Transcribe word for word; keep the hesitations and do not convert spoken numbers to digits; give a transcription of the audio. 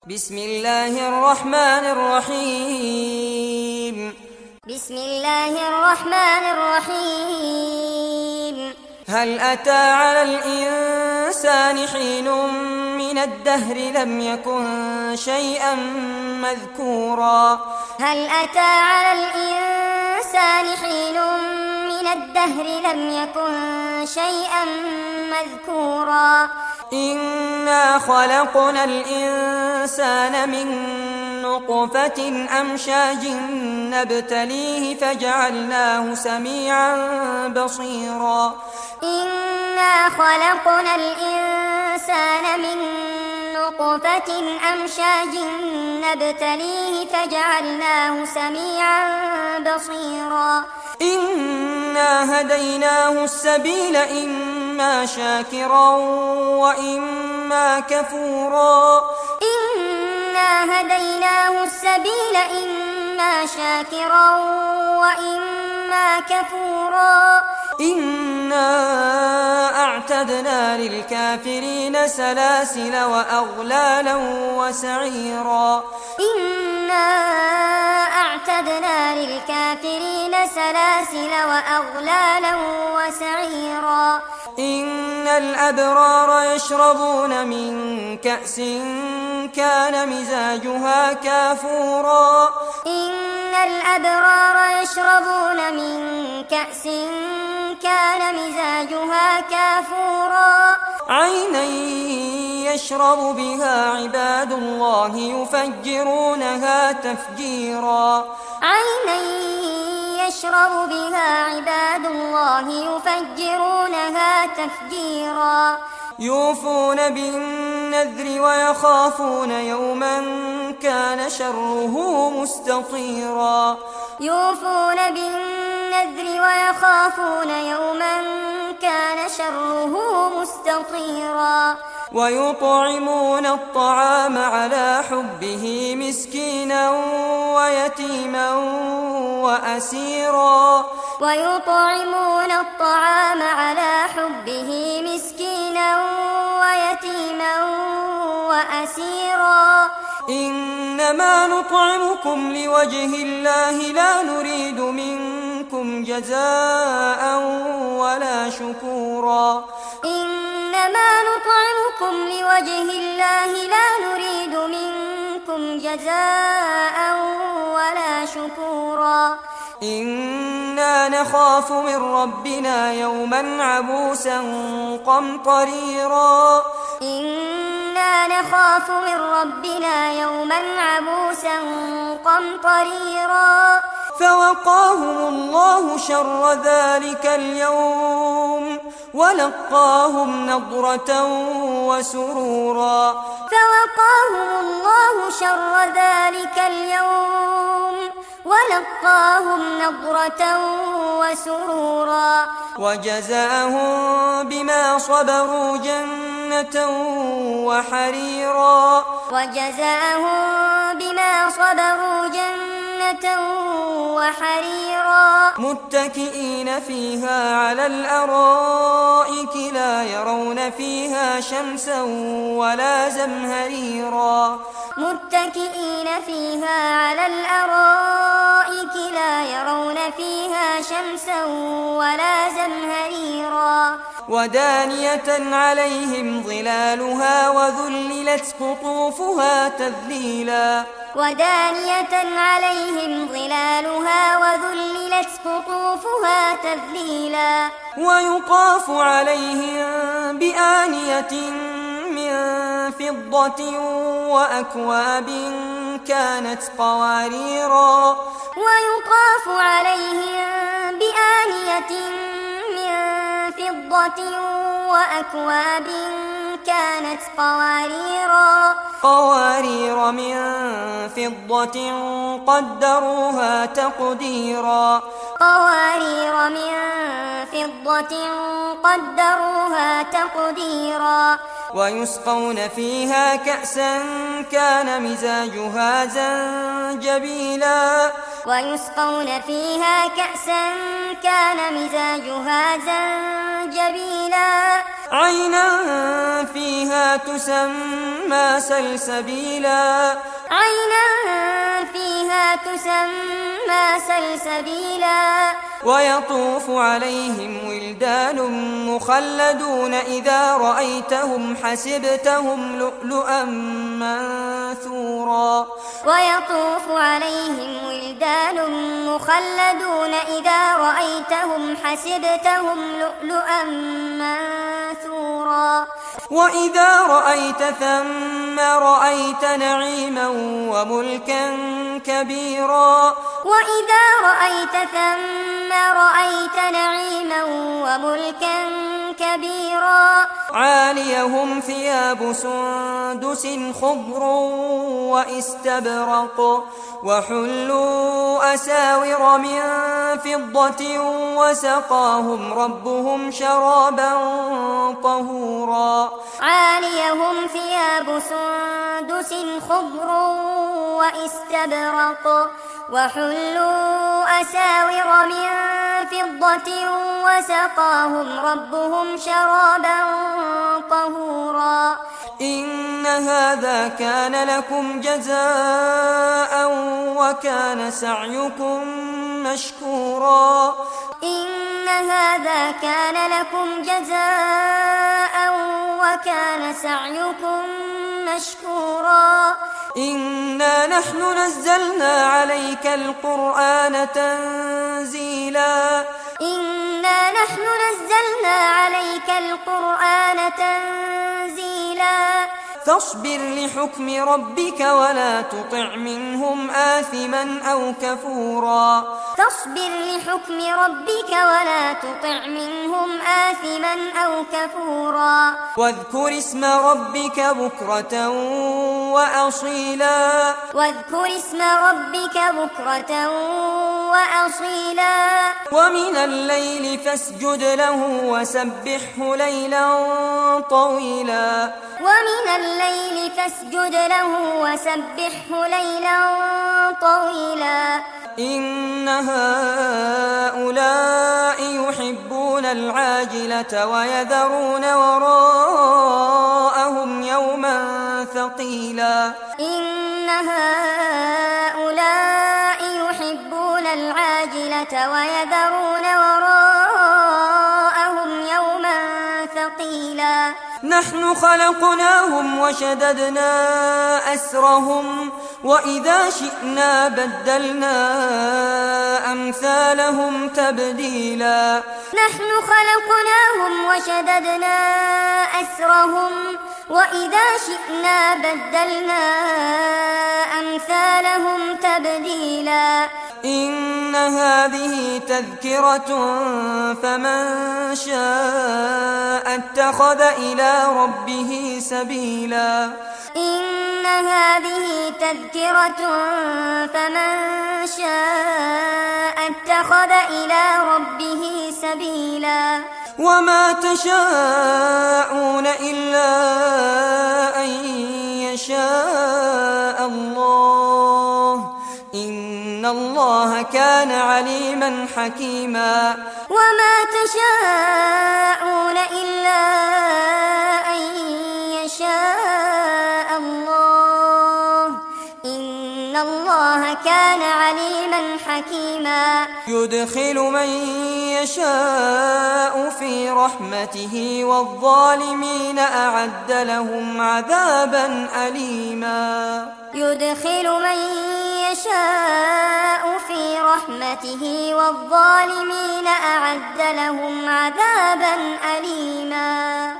بسم الله الرحمن الرحيم بسم الله الرحمن الرحيم هل أتى على الإنسان حين من الدهر لم يكن شيئا مذكورا هل أتى على الإنسان حين من الدهر لم يكن شيئا مذكورا إنا خلقنا الإنسان من نطفة أمشاج نبتليه فجعلناه سميعا بصيرا إنا خلقنا الإنسان من نطفة أمشاج نبتليه فجعلناه سميعا بصيرا إنا هديناه السبيل إما شاكرا وإما كفورا إنا هديناه السبيل إما شاكرا وإما كفورا إنا أعتدنا للكافرين سلاسل وأغلالا وسعيرا إنا أعتدنا للكافرين سلاسل وأغلالا وسعيرا إن الأبرار يشربون من كأس كان مزاجها كافورا إن الأبرار يشربون من كأس كان مزاجها كافورا عينا يشرب بها عباد الله يفجرونها تفجيرا عينا يشرب بها عباد الله يفجرونها تفجيرا يوفون بالنذر ويخافون يوما كان شره مستطيرا يوفون بالنذر ويخافون يوما كان شره مستطيرا ويطعمون الطعام على حبه مسكينا ويتيما وأسيرا ويطعمون الطعام على حبه مسكينا ويتيما وأسيرا إنما نطعمكم لوجه الله لا نريد منكم جزاء ولا شكورا إنما نطعمكم لوجه الله لا نريد منكم جزاء ولا شكورا إنا نخاف من ربنا يوما عبوسا قمطريرا إنا نخاف من ربنا يوما عبوسا قمطريرا فوقاهم الله شر ذلك اليوم ولقاهم نضرة وسرورا فوقاهم الله شر ذلك اليوم ولقاهم نضرة وسرورا وجزاهم بما صبروا جنة وحريرا وجزاهم بما صبروا جنة وحريرا متكئين فيها على الأرائك لا يرون فيها شمسا ولا زمهريرا متكئين فيها على الأرائك لا يرون فيها شمسا ولا زمهريرا ودانية عليهم ظلالها وذللت قطوفها تذليلا ودانية عليهم ظلالها وذللت قطوفها تذليلا ويطاف عليهم بآنية من فضة وأكواب كانت قواريرا ويطاف عليهم بآنية من فضة وأكواب كانت قواريرا قوارير من فضة قدروها تقديرا قوارير من فضة قدروها تقديرا ويسقون فيها كأسا كان مزاجها زنجبيلا ويسقون فيها كأسا كان مزاجها زنجبيلا عينا فيها تسمى سلسبيلا عينا فيها تسمى سلسبيلا ويطوف عليهم ولدان مخلدون إذا رأيتهم حسبتهم لؤلؤا منثورا ويطوف عليهم ولدان مخلدون إذا رأيتهم حسبتهم لؤلؤا منثورا وإذا رأيت ثم رأيت نعيما وملكا كبيرا وإذا رأيت ثم رأيت نعيما وملكا كبيرا عاليهم ثياب سندس خضر واستبرق وحلوا أساور من فضة وسقاهم ربهم شرابا طهورا عاليهم ثياب سندس خضر واستبرق وحلوا أساور من فضة وسقاهم ربهم شرابا طهورا إن هذا كان لكم جزاء وكان سعيكم مشكورا إن هذا كان لكم جزاء وكان سعيكم مشكورا إنا نحن نزلنا عليك القرآن تنزيلا إنا نحن نزلنا عليك القرآن تنزيلا فاصبر لحكم ربك ولا تطع منهم آثما أو كفورا فاصبر لحكم ربك ولا تطع منهم آثما أو كفورا واذكر اسم ربك بكرة وأصيلا واذكر اسم ربك بكرة وأصيلا ومن الليل فاسجد له وسبحه ليلا طويلا ومن الليل فاسجد له وسبحه ليلا طويلا إن هؤلاء يحبون العاجلة ويذرون وراءهم يوما ثقيلا إن هؤلاء يحبون العاجلة ويذرون وراءهم يوما ثقيلا نحن خلقناهم وشددنا أسرهم وإذا شئنا بدلنا أمثالهم تبديلا نحن خلقناهم وشددنا أسرهم وإذا شئنا بدلنا أمثالهم تبديلا إن هذه تذكرة فمن شاء اتخذ إلى ربه سبيلا إن هذه تذكرة فمن شاء اتخذ إلى ربه سبيلا وما تشاءون إلا أن يشاء الله إن الله كان عليما حكيما وما تشاءون إلا أن يشاء الله إن الله كان عليما حكيما يدخل من يشاء في رحمته والظالمين أعد لهم عذابا أليما يدخل من يشاء في رحمته والظالمين أعد لهم عذابا أليما